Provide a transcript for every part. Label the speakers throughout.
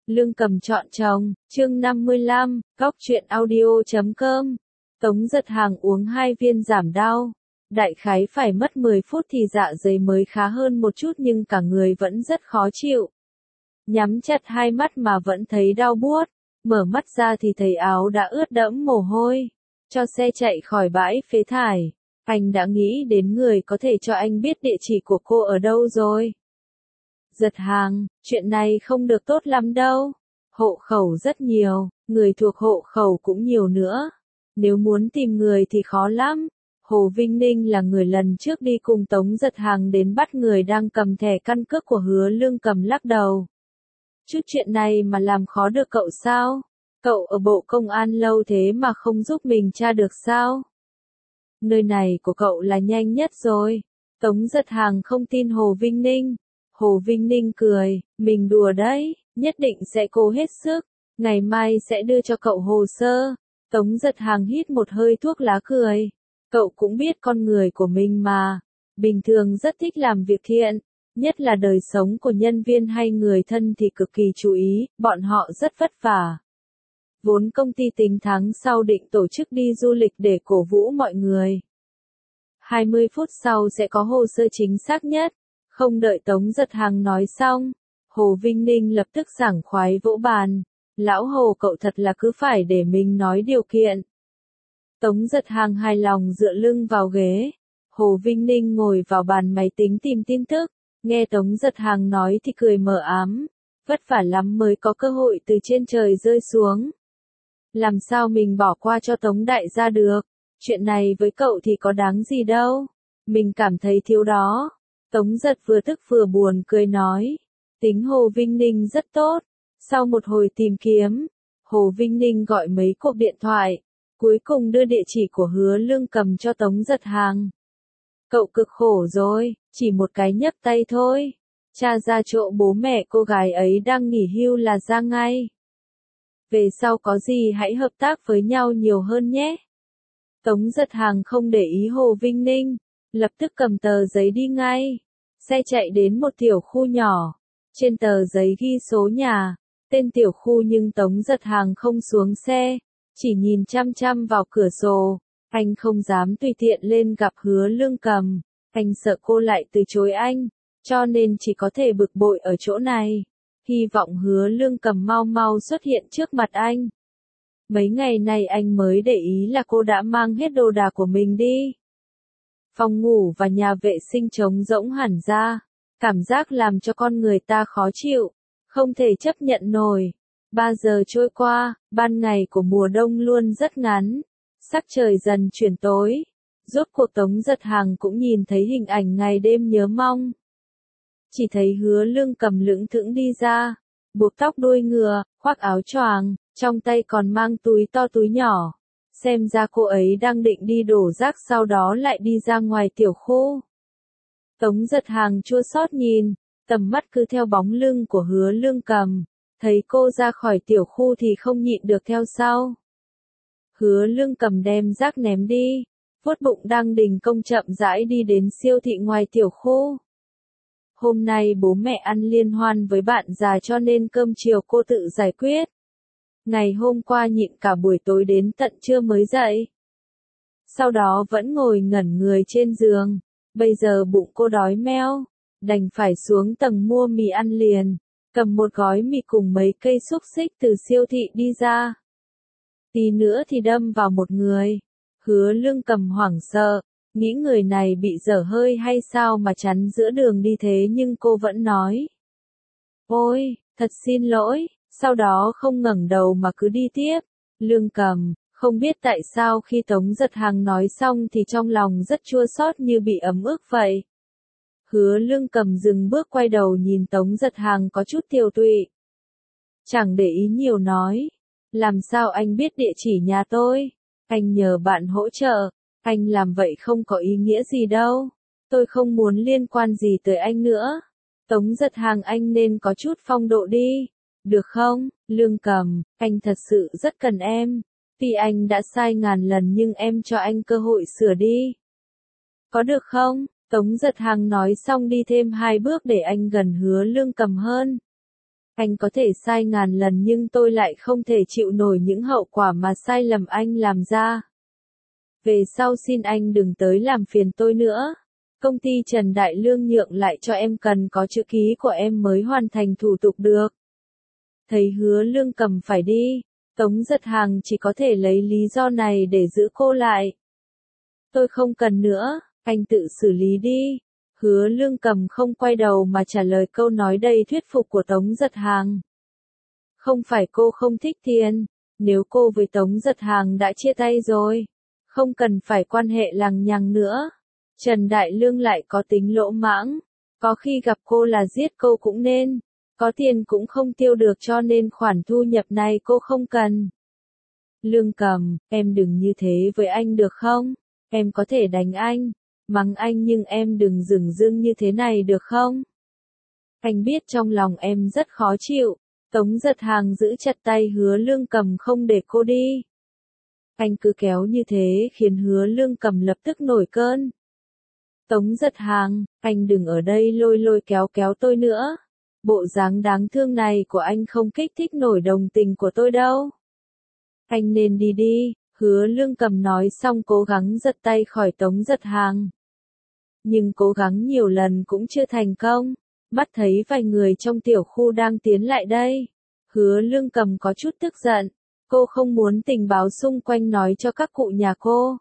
Speaker 1: Lương Cầm chọn chồng, chương 55, góc truyện audio.com. Tống Giật Hàng uống 2 viên giảm đau. Đại khái phải mất 10 phút thì dạ dày mới khá hơn một chút nhưng cả người vẫn rất khó chịu. Nhắm chặt hai mắt mà vẫn thấy đau buốt, mở mắt ra thì thấy áo đã ướt đẫm mồ hôi. Cho xe chạy khỏi bãi phế thải, anh đã nghĩ đến người có thể cho anh biết địa chỉ của cô ở đâu rồi. Giật Hàng, chuyện này không được tốt lắm đâu. Hộ khẩu rất nhiều, người thuộc hộ khẩu cũng nhiều nữa. Nếu muốn tìm người thì khó lắm. Hồ Vinh Ninh là người lần trước đi cùng Tống Giật Hàng đến bắt người đang cầm thẻ căn cước của Hứa Lương Cầm lắc đầu. Chút chuyện này mà làm khó được cậu sao? Cậu ở bộ công an lâu thế mà không giúp mình tra được sao? Nơi này của cậu là nhanh nhất rồi. Tống Giật Hàng không tin Hồ Vinh Ninh. Hồ Vinh Ninh cười, mình đùa đấy, nhất định sẽ cố hết sức, ngày mai sẽ đưa cho cậu hồ sơ. Tống Giật Hàng hít một hơi thuốc lá cười. Cậu cũng biết con người của mình mà, bình thường rất thích làm việc thiện, nhất là đời sống của nhân viên hay người thân thì cực kỳ chú ý, bọn họ rất vất vả. Vốn công ty tính tháng sau định tổ chức đi du lịch để cổ vũ mọi người. 20 phút sau sẽ có hồ sơ chính xác nhất. Không đợi Tống Giật Hàng nói xong, Hồ Vinh Ninh lập tức sảng khoái vỗ bàn. Lão Hồ, cậu thật là cứ phải để mình nói điều kiện. Tống Giật Hàng hài lòng dựa lưng vào ghế. Hồ Vinh Ninh ngồi vào bàn máy tính tìm tin tức. Nghe Tống Giật Hàng nói thì cười mờ ám. Vất vả lắm mới có cơ hội từ trên trời rơi xuống. Làm sao mình bỏ qua cho Tống đại gia được? Chuyện này với cậu thì có đáng gì đâu. Mình cảm thấy thiếu đó. Tống Giật vừa tức vừa buồn cười nói. Tính Hồ Vinh Ninh rất tốt. Sau một hồi tìm kiếm, Hồ Vinh Ninh gọi mấy cuộc điện thoại. Cuối cùng đưa địa chỉ của Hứa Lương Cầm cho Tống Giật Hàng. Cậu cực khổ rồi, chỉ một cái nhấc tay thôi. Tra ra chỗ bố mẹ cô gái ấy đang nghỉ hưu là ra ngay. Về sau có gì hãy hợp tác với nhau nhiều hơn nhé. Tống Giật Hàng không để ý Hồ Vinh Ninh, lập tức cầm tờ giấy đi ngay. Xe chạy đến một tiểu khu nhỏ. Trên tờ giấy ghi số nhà, tên tiểu khu nhưng Tống Giật Hàng không xuống xe, chỉ nhìn chăm chăm vào cửa sổ. Anh không dám tùy tiện lên gặp Hứa Lương Cầm, anh sợ cô lại từ chối anh, cho nên chỉ có thể bực bội ở chỗ này. Hy vọng Hứa Lương Cầm mau mau xuất hiện trước mặt anh. Mấy ngày này anh mới để ý là cô đã mang hết đồ đạc của mình đi. Phòng ngủ và nhà vệ sinh trống rỗng hẳn ra, cảm giác làm cho con người ta khó chịu, không thể chấp nhận nổi. 3 giờ trôi qua, ban ngày của mùa đông luôn rất ngắn, sắc trời dần chuyển tối. Rốt cuộc Tống Giật Hàng cũng nhìn thấy hình ảnh ngày đêm nhớ mong. Chỉ thấy Hứa Lương Cầm lững thững đi ra, buộc tóc đuôi ngựa, khoác áo choàng, trong tay còn mang túi to túi nhỏ. Xem ra cô ấy đang định đi đổ rác sau đó lại đi ra ngoài tiểu khu. Tống Giật Hàng chua xót nhìn, tầm mắt cứ theo bóng lưng của Hứa Lương Cầm. Thấy cô ra khỏi tiểu khu thì không nhịn được theo sau. Hứa Lương Cầm đem rác ném đi, vuốt bụng đang đình công chậm rãi đi đến siêu thị ngoài tiểu khu. Hôm nay bố mẹ ăn liên hoan với bạn già cho nên cơm chiều cô tự giải quyết. Ngày hôm qua nhịn cả buổi tối đến tận trưa mới dậy. Sau đó vẫn ngồi ngẩn người trên giường. Bây giờ bụng cô đói meo, đành phải xuống tầng mua mì ăn liền. Cầm một gói mì cùng mấy cây xúc xích từ siêu thị đi ra. Tí nữa thì đâm vào một người. Hứa Lương Cầm hoảng sợ, nghĩ người này bị dở hơi hay sao mà chắn giữa đường đi thế nhưng cô vẫn nói. Ôi, thật xin lỗi, sau đó không ngẩng đầu mà cứ đi tiếp. Lương Cầm, không biết tại sao khi Tống Giật Hàng nói xong thì trong lòng rất chua xót như bị ấm ức vậy. Hứa Lương Cầm dừng bước quay đầu nhìn Tống Giật Hàng có chút tiều tụy. Chẳng để ý nhiều nói. Làm sao anh biết địa chỉ nhà tôi? Anh nhờ bạn hỗ trợ. Anh làm vậy không có ý nghĩa gì đâu. Tôi không muốn liên quan gì tới anh nữa. Tống Giật Hàng, anh nên có chút phong độ đi. Được không? Lương Cầm, anh thật sự rất cần em. Tuy anh đã sai ngàn lần nhưng em cho anh cơ hội sửa đi. Có được không? Tống Giật Hàng nói xong đi thêm 2 bước để anh gần Hứa Lương Cầm hơn. Anh có thể sai ngàn lần nhưng tôi lại không thể chịu nổi những hậu quả mà sai lầm anh làm ra. Về sau xin anh đừng tới làm phiền tôi nữa. Công ty Trần Đại Lương nhượng lại cho em cần có chữ ký của em mới hoàn thành thủ tục được. Thấy Hứa Lương Cầm phải đi, Tống Giật Hàng chỉ có thể lấy lý do này để giữ cô lại. Tôi không cần nữa, anh tự xử lý đi. Hứa Lương Cầm không quay đầu mà trả lời câu nói đầy thuyết phục của Tống Giật Hàng. Không phải cô không thích tiền, nếu cô với Tống Giật Hàng đã chia tay rồi, không cần phải quan hệ lằng nhằng nữa. Trần Đại Lương lại có tính lỗ mãng, có khi gặp cô là giết cô cũng nên, có tiền cũng không tiêu được cho nên khoản thu nhập này cô không cần. Lương Cầm, em đừng như thế với anh được không? Em có thể đánh anh, mắng anh nhưng em đừng dửng dưng như thế này được không? Anh biết trong lòng em rất khó chịu. Tống Giật Hàng giữ chặt tay Hứa Lương Cầm không để cô đi. Anh cứ kéo như thế khiến Hứa Lương Cầm lập tức nổi cơn. Tống Giật Hàng, anh đừng ở đây lôi lôi kéo kéo tôi nữa. Bộ dáng đáng thương này của anh không kích thích nổi đồng tình của tôi đâu. Anh nên đi đi. Hứa Lương Cầm nói xong cố gắng giật tay khỏi Tống Giật Hàng. Nhưng cố gắng nhiều lần cũng chưa thành công. Mắt thấy vài người trong tiểu khu đang tiến lại đây. Hứa Lương Cầm có chút tức giận. Cô không muốn tình báo xung quanh nói cho các cụ nhà cô.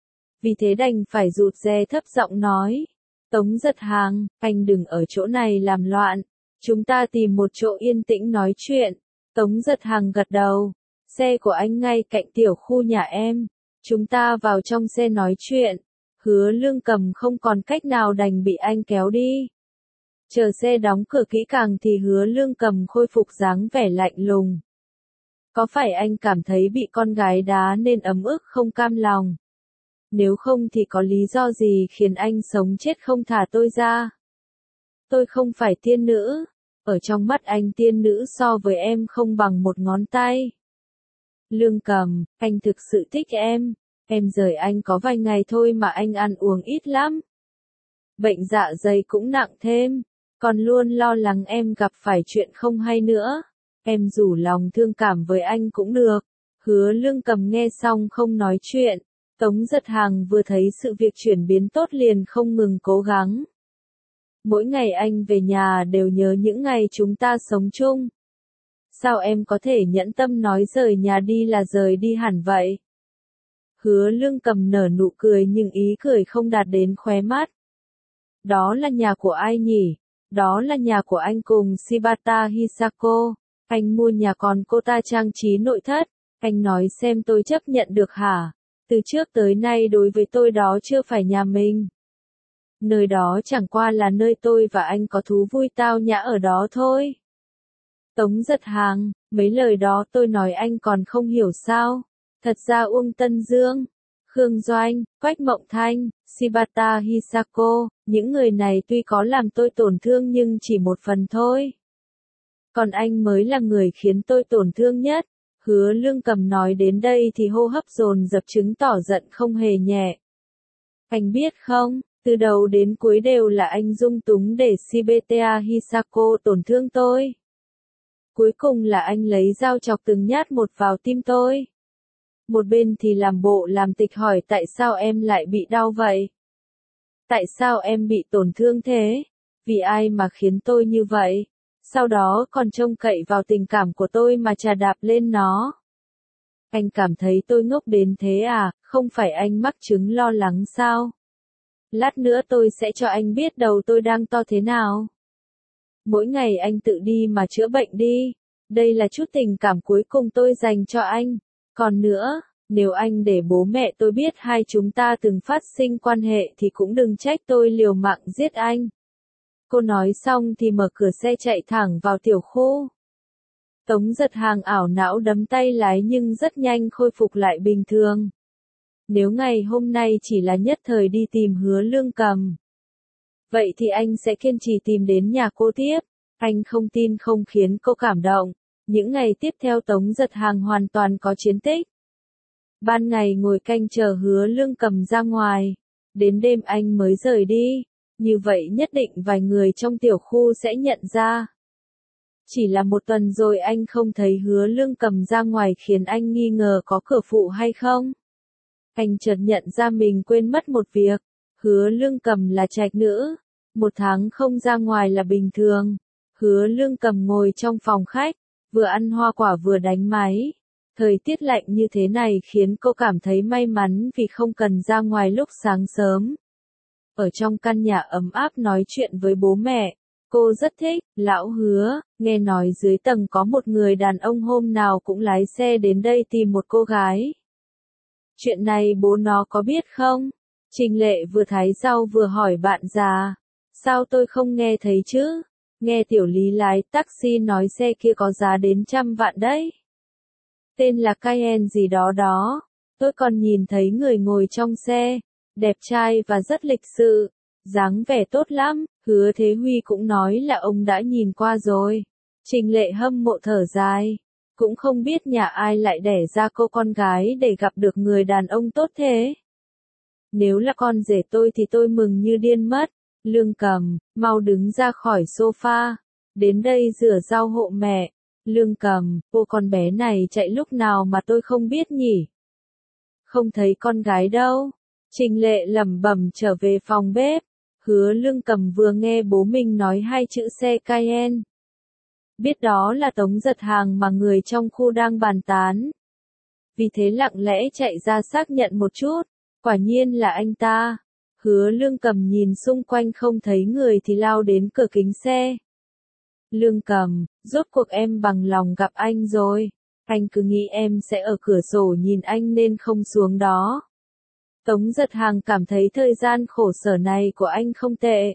Speaker 1: Vì thế đành phải rụt rè thấp giọng nói. Tống Giật Hàng, anh đừng ở chỗ này làm loạn. Chúng ta tìm một chỗ yên tĩnh nói chuyện. Tống Giật Hàng gật đầu. Xe của anh ngay cạnh tiểu khu nhà em. Chúng ta vào trong xe nói chuyện. Hứa Lương Cầm không còn cách nào đành bị anh kéo đi. Chờ xe đóng cửa kỹ càng thì Hứa Lương Cầm khôi phục dáng vẻ lạnh lùng. Có phải anh cảm thấy bị con gái đá nên ấm ức không cam lòng? Nếu không thì có lý do gì khiến anh sống chết không thả tôi ra? Tôi không phải tiên nữ. Ở trong mắt anh tiên nữ so với em không bằng một ngón tay. Lương Cầm, anh thực sự thích em. Em rời anh có vài ngày thôi mà anh ăn uống ít lắm. Bệnh dạ dày cũng nặng thêm. Còn luôn lo lắng em gặp phải chuyện không hay nữa. Em rủ lòng thương cảm với anh cũng được. Hứa Lương Cầm nghe xong không nói chuyện. Tống Giật Hàng vừa thấy sự việc chuyển biến tốt liền không ngừng cố gắng. Mỗi ngày anh về nhà đều nhớ những ngày chúng ta sống chung. Sao em có thể nhẫn tâm nói rời nhà đi là rời đi hẳn vậy? Hứa Lương Cầm nở nụ cười nhưng ý cười không đạt đến khóe mắt. Đó là nhà của ai nhỉ? Đó là nhà của anh cùng Shibata Hisako. Anh mua nhà còn cô ta trang trí nội thất. Anh nói xem tôi chấp nhận được hả? Từ trước tới nay đối với tôi đó chưa phải nhà mình. Nơi đó chẳng qua là nơi tôi và anh có thú vui tao nhã ở đó thôi. Tống Giật Hàng, mấy lời đó tôi nói anh còn không hiểu sao? Thật ra Uông Tân Dương, Khương Doanh, Quách Mộng Thanh, Shibata Hisako, những người này tuy có làm tôi tổn thương nhưng chỉ một phần thôi. Còn anh mới là người khiến tôi tổn thương nhất. Hứa Lương Cầm nói đến đây thì hô hấp dồn dập chứng tỏ giận không hề nhẹ. Anh biết không, từ đầu đến cuối đều là anh dung túng để Shibata Hisako tổn thương tôi. Cuối cùng là anh lấy dao chọc từng nhát một vào tim tôi. Một bên thì làm bộ làm tịch hỏi tại sao em lại bị đau vậy? Tại sao em bị tổn thương thế? Vì ai mà khiến tôi như vậy? Sau đó còn trông cậy vào tình cảm của tôi mà chà đạp lên nó. Anh cảm thấy tôi ngốc đến thế à, không phải anh mắc chứng lo lắng sao? Lát nữa tôi sẽ cho anh biết đầu tôi đang to thế nào. Mỗi ngày anh tự đi mà chữa bệnh đi. Đây là chút tình cảm cuối cùng tôi dành cho anh. Còn nữa, nếu anh để bố mẹ tôi biết hai chúng ta từng phát sinh quan hệ thì cũng đừng trách tôi liều mạng giết anh. Cô nói xong thì mở cửa xe chạy thẳng vào tiểu khu. Tống Giật Hàng ảo não đấm tay lái nhưng rất nhanh khôi phục lại bình thường. Nếu ngày hôm nay chỉ là nhất thời đi tìm Hứa Lương Cầm, vậy thì anh sẽ kiên trì tìm đến nhà cô tiếp. Anh không tin không khiến cô cảm động. Những ngày tiếp theo Tống Giật Hàng hoàn toàn có chiến tích. Ban ngày ngồi canh chờ Hứa Lương Cầm ra ngoài. Đến đêm anh mới rời đi. Như vậy nhất định vài người trong tiểu khu sẽ nhận ra. Chỉ là một tuần rồi anh không thấy Hứa Lương Cầm ra ngoài khiến anh nghi ngờ có cửa phụ hay không. Anh chợt nhận ra mình quên mất một việc. Hứa Lương Cầm là trạch nữ. 1 tháng không ra ngoài là bình thường. Hứa Lương Cầm ngồi trong phòng khách, vừa ăn hoa quả vừa đánh máy. Thời tiết lạnh như thế này khiến cô cảm thấy may mắn vì không cần ra ngoài lúc sáng sớm. Ở trong căn nhà ấm áp nói chuyện với bố mẹ, cô rất thích. Lão Hứa, nghe nói dưới tầng có một người đàn ông hôm nào cũng lái xe đến đây tìm một cô gái. Chuyện này bố nó có biết không? Trình Lệ vừa thái rau vừa hỏi bạn già. Sao tôi không nghe thấy chứ? Nghe Tiểu Lý lái taxi nói xe kia có giá đến 100 vạn đấy. Tên là Cayenne gì đó đó. Tôi còn nhìn thấy người ngồi trong xe, đẹp trai và rất lịch sự, dáng vẻ tốt lắm. Hứa Thế Huy cũng nói là ông đã nhìn qua rồi. Trình Lệ hâm mộ thở dài. Cũng không biết nhà ai lại đẻ ra cô con gái để gặp được người đàn ông tốt thế. Nếu là con rể tôi thì tôi mừng như điên mất. Lương Cầm, mau đứng ra khỏi sofa. Đến đây rửa rau hộ mẹ. Lương Cầm, cô con bé này chạy lúc nào mà tôi không biết nhỉ? Không thấy con gái đâu. Trình Lệ lẩm bẩm trở về phòng bếp. Hứa Lương Cầm vừa nghe bố mình nói 2 chữ xe Cayenne. Biết đó là Tống Giật Hàng mà người trong khu đang bàn tán. Vì thế lặng lẽ chạy ra xác nhận một chút. Quả nhiên là anh ta. Hứa Lương Cầm nhìn xung quanh không thấy người thì lao đến cửa kính xe. Lương Cầm, rốt cuộc em bằng lòng gặp anh rồi. Anh cứ nghĩ em sẽ ở cửa sổ nhìn anh nên không xuống đó. Tống Giật Hàng cảm thấy thời gian khổ sở này của anh không tệ.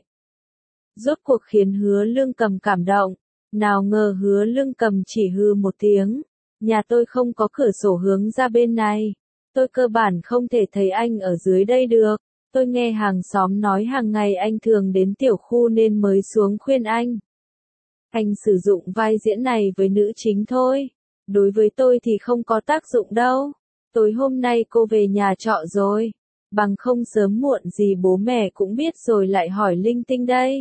Speaker 1: Rốt cuộc khiến Hứa Lương Cầm cảm động. Nào ngờ Hứa Lương Cầm chỉ hừ một tiếng. Nhà tôi không có cửa sổ hướng ra bên này. Tôi cơ bản không thể thấy anh ở dưới đây được. Tôi nghe hàng xóm nói hàng ngày anh thường đến tiểu khu nên mới xuống khuyên anh. Anh sử dụng vai diễn này với nữ chính thôi. Đối với tôi thì không có tác dụng đâu. Tối hôm nay cô về nhà trọ rồi. Bằng không sớm muộn gì bố mẹ cũng biết rồi lại hỏi linh tinh đây.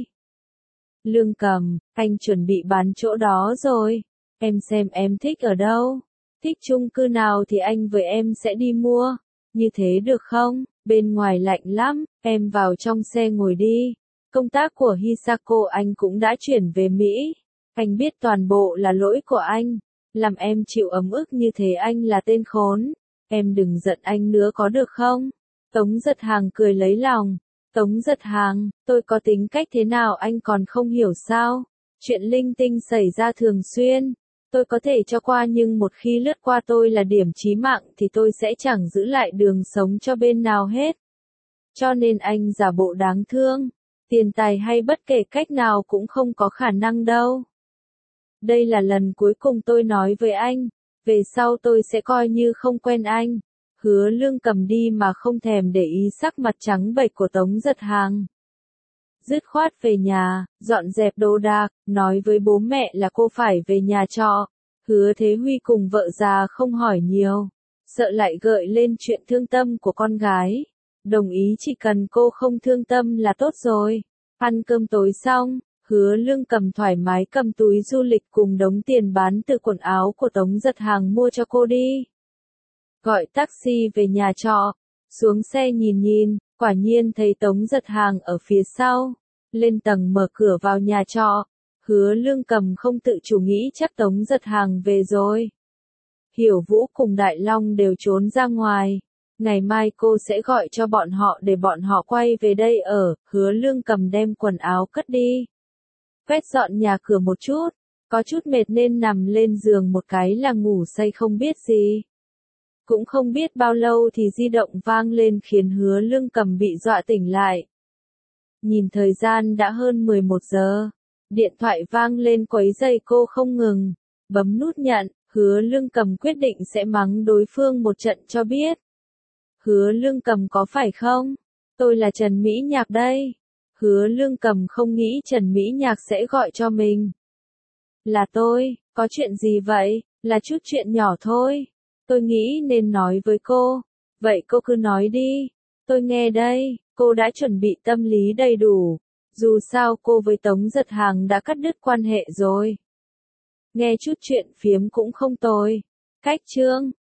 Speaker 1: Lương Cầm, anh chuẩn bị bán chỗ đó rồi. Em xem em thích ở đâu. Thích chung cư nào thì anh với em sẽ đi mua. Như thế được không? Bên ngoài lạnh lắm, em vào trong xe ngồi đi. Công tác của Hisako anh cũng đã chuyển về Mỹ. Anh biết toàn bộ là lỗi của anh. Làm em chịu ấm ức như thế anh là tên khốn. Em đừng giận anh nữa có được không? Tống Giật Hàng cười lấy lòng. Tống Giật Hàng, tôi có tính cách thế nào anh còn không hiểu sao? Chuyện linh tinh xảy ra thường xuyên. Tôi có thể cho qua nhưng một khi lướt qua tôi là điểm chí mạng thì tôi sẽ chẳng giữ lại đường sống cho bên nào hết. Cho nên anh giả bộ đáng thương. Tiền tài hay bất kể cách nào cũng không có khả năng đâu. Đây là lần cuối cùng tôi nói với anh. Về sau tôi sẽ coi như không quen anh. Hứa Lương Cầm đi mà không thèm để ý sắc mặt trắng bệch của Tống Giật Hàng. Dứt khoát về nhà, dọn dẹp đồ đạc, nói với bố mẹ là cô phải về nhà trọ. Hứa Thế Huy cùng vợ già không hỏi nhiều, sợ lại gợi lên chuyện thương tâm của con gái. Đồng ý chỉ cần cô không thương tâm là tốt rồi. Ăn cơm tối xong, Hứa Lương Cầm thoải mái cầm túi du lịch cùng đống tiền bán từ quần áo của Tống Giật Hàng mua cho cô đi. Gọi taxi về nhà trọ, xuống xe nhìn nhìn, quả nhiên thấy Tống Giật Hàng ở phía sau. Lên tầng mở cửa vào nhà trọ, Hứa Lương Cầm không tự chủ nghĩ chắc Tống Giật Hàng về rồi. Hiểu Vũ cùng Đại Long đều trốn ra ngoài. Ngày mai cô sẽ gọi cho bọn họ để bọn họ quay về đây ở. Hứa Lương Cầm đem quần áo cất đi. Quét dọn nhà cửa một chút, có chút mệt nên nằm lên giường một cái là ngủ say không biết gì. Cũng không biết bao lâu thì di động vang lên khiến Hứa Lương Cầm bị dọa tỉnh lại. Nhìn thời gian đã hơn 11 giờ. Điện thoại vang lên quấy rầy cô không ngừng. Bấm nút nhận, Hứa Lương Cầm quyết định sẽ mắng đối phương một trận cho biết. Hứa Lương Cầm có phải không? Tôi là Trần Mỹ Nhạc đây. Hứa Lương Cầm không nghĩ Trần Mỹ Nhạc sẽ gọi cho mình. Là tôi, có chuyện gì vậy? Là chút chuyện nhỏ thôi. Tôi nghĩ nên nói với cô. Vậy cô cứ nói đi. Tôi nghe đây, cô đã chuẩn bị tâm lý đầy đủ. Dù sao cô với Tống Giật Hàng đã cắt đứt quan hệ rồi. Nghe chút chuyện phiếm cũng không tồi. Cách chương